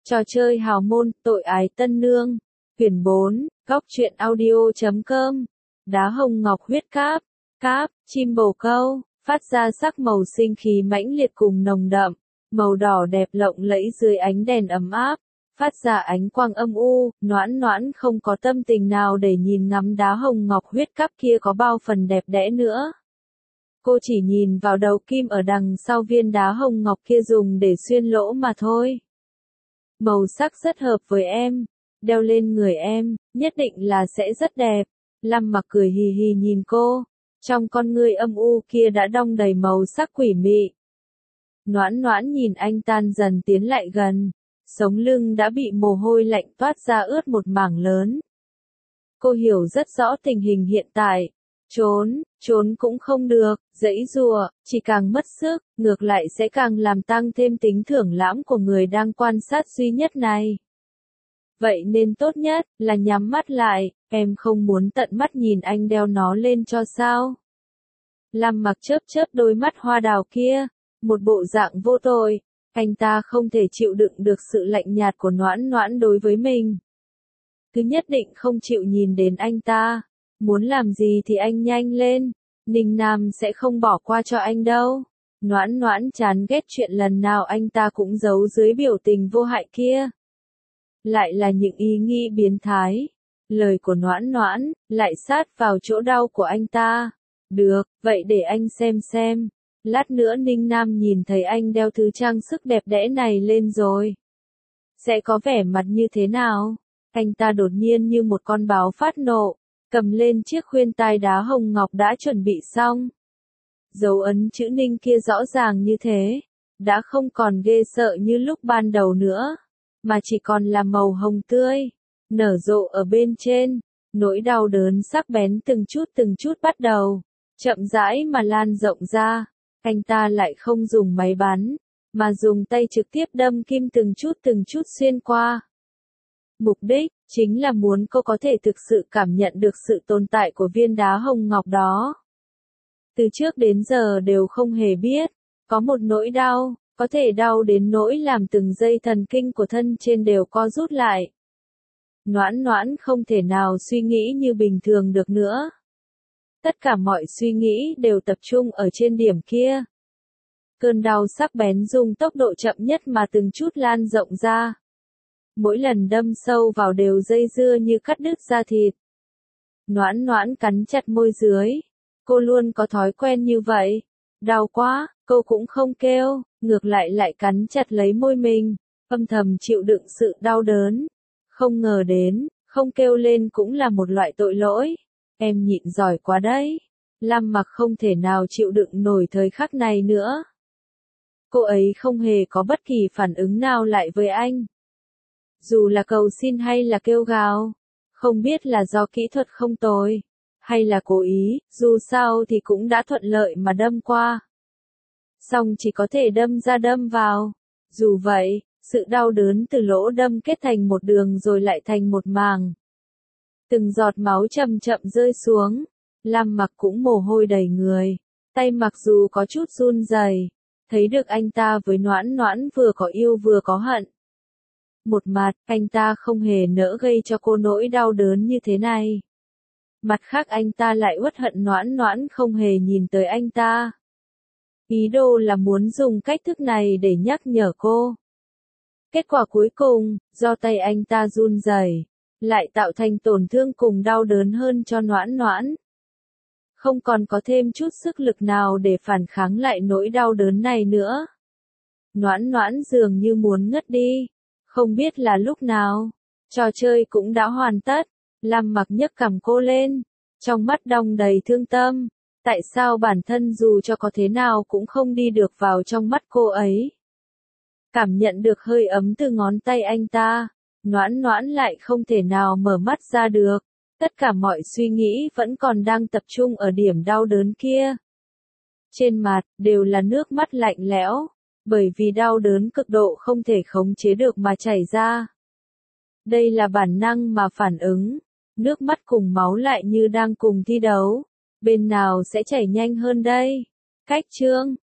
Trò chơi hào môn, tội ái tân nương. Quyển 4, góc truyện audio.com. Đá hồng ngọc huyết cáp, chim bồ câu, phát ra sắc màu sinh khí mãnh liệt cùng nồng đậm, màu đỏ đẹp lộng lẫy dưới ánh đèn ấm áp, phát ra ánh quang âm u, Noãn Noãn không có tâm tình nào để nhìn ngắm đá hồng ngọc huyết cáp kia có bao phần đẹp đẽ nữa. Cô chỉ nhìn vào đầu kim ở đằng sau viên đá hồng ngọc kia dùng để xuyên lỗ mà thôi. Màu sắc rất hợp với em, đeo lên người em, nhất định là sẽ rất đẹp. Lâm Mặc cười hì hì nhìn cô, trong con ngươi âm u kia đã đong đầy màu sắc quỷ mị. Noãn Noãn nhìn anh tan dần tiến lại gần, sống lưng đã bị mồ hôi lạnh toát ra ướt một mảng lớn. Cô hiểu rất rõ tình hình hiện tại, trốn cũng không được, giãy giụa, chỉ càng mất sức, ngược lại sẽ càng làm tăng thêm tính thưởng lãm của người đang quan sát duy nhất này. Vậy nên tốt nhất là nhắm mắt lại, em không muốn tận mắt nhìn anh đeo nó lên cho sao? Lâm Mặc chớp đôi mắt hoa đào kia, một bộ dạng vô tội, anh ta không thể chịu đựng được sự lạnh nhạt của Noãn Noãn đối với mình. Cứ nhất định không chịu nhìn đến anh ta, muốn làm gì thì anh nhanh lên, Ninh Nam sẽ không bỏ qua cho anh đâu. Noãn Noãn chán ghét chuyện lần nào anh ta cũng giấu dưới biểu tình vô hại kia. Lại là những ý nghĩ biến thái. Lời của Noãn Noãn lại sát vào chỗ đau của anh ta. Được, vậy để anh xem. Lát nữa Ninh Nam nhìn thấy anh đeo thứ trang sức đẹp đẽ này lên rồi, sẽ có vẻ mặt như thế nào? Anh ta đột nhiên như một con báo phát nộ, cầm lên chiếc khuyên tai đá hồng ngọc đã chuẩn bị xong. Dấu ấn chữ Ninh kia rõ ràng như thế, đã không còn ghê sợ như lúc ban đầu nữa, mà chỉ còn là màu hồng tươi, nở rộ ở bên trên. Nỗi đau đớn sắc bén từng chút bắt đầu, chậm rãi mà lan rộng ra. Anh ta lại không dùng máy bắn, mà dùng tay trực tiếp đâm kim từng chút xuyên qua. Mục đích chính là muốn cô có thể thực sự cảm nhận được sự tồn tại của viên đá hồng ngọc đó. Từ trước đến giờ đều không hề biết, có một nỗi đau, có thể đau đến nỗi làm từng dây thần kinh của thân trên đều co rút lại. Noãn Noãn không thể nào suy nghĩ như bình thường được nữa. Tất cả mọi suy nghĩ đều tập trung ở trên điểm kia. Cơn đau sắc bén dùng tốc độ chậm nhất mà từng chút lan rộng ra. Mỗi lần đâm sâu vào đều dây dưa như cắt đứt da thịt. Noãn Noãn cắn chặt môi dưới. Cô luôn có thói quen như vậy. Đau quá, cô cũng không kêu, ngược lại cắn chặt lấy môi mình, âm thầm chịu đựng sự đau đớn. Không ngờ đến, không kêu lên cũng là một loại tội lỗi. Em nhịn giỏi quá đấy. Lâm Mặc không thể nào chịu đựng nổi thời khắc này nữa. Cô ấy không hề có bất kỳ phản ứng nào lại với anh. Dù là cầu xin hay là kêu gào, không biết là do kỹ thuật không tồi, hay là cố ý, dù sao thì cũng đã thuận lợi mà đâm qua. Xong chỉ có thể đâm ra đâm vào. Dù vậy, sự đau đớn từ lỗ đâm kết thành một đường rồi lại thành một màng. Từng giọt máu chậm rơi xuống, Lâm Mặc cũng mồ hôi đầy người, tay mặc dù có chút run rẩy, thấy được anh ta với Noãn Noãn vừa có yêu vừa có hận. Một mặt, anh ta không hề nỡ gây cho cô nỗi đau đớn như thế này. Mặt khác anh ta lại uất hận Noãn Noãn không hề nhìn tới anh ta. Ý đồ là muốn dùng cách thức này để nhắc nhở cô. Kết quả cuối cùng, do tay anh ta run rẩy, lại tạo thành tổn thương cùng đau đớn hơn cho Noãn Noãn. Không còn có thêm chút sức lực nào để phản kháng lại nỗi đau đớn này nữa. Noãn Noãn dường như muốn ngất đi. Không biết là lúc nào, trò chơi cũng đã hoàn tất. Lâm Mặc nhấc cằm cô lên, trong mắt đong đầy thương tâm. Tại sao bản thân dù cho có thế nào cũng không đi được vào trong mắt cô ấy? Cảm nhận được hơi ấm từ ngón tay anh ta, Noãn Noãn lại không thể nào mở mắt ra được. Tất cả mọi suy nghĩ vẫn còn đang tập trung ở điểm đau đớn kia. Trên mặt, đều là nước mắt lạnh lẽo, bởi vì đau đớn cực độ không thể khống chế được mà chảy ra. Đây là bản năng mà phản ứng, nước mắt cùng máu lại như đang cùng thi đấu. Bên nào sẽ chảy nhanh hơn đây? Cách chương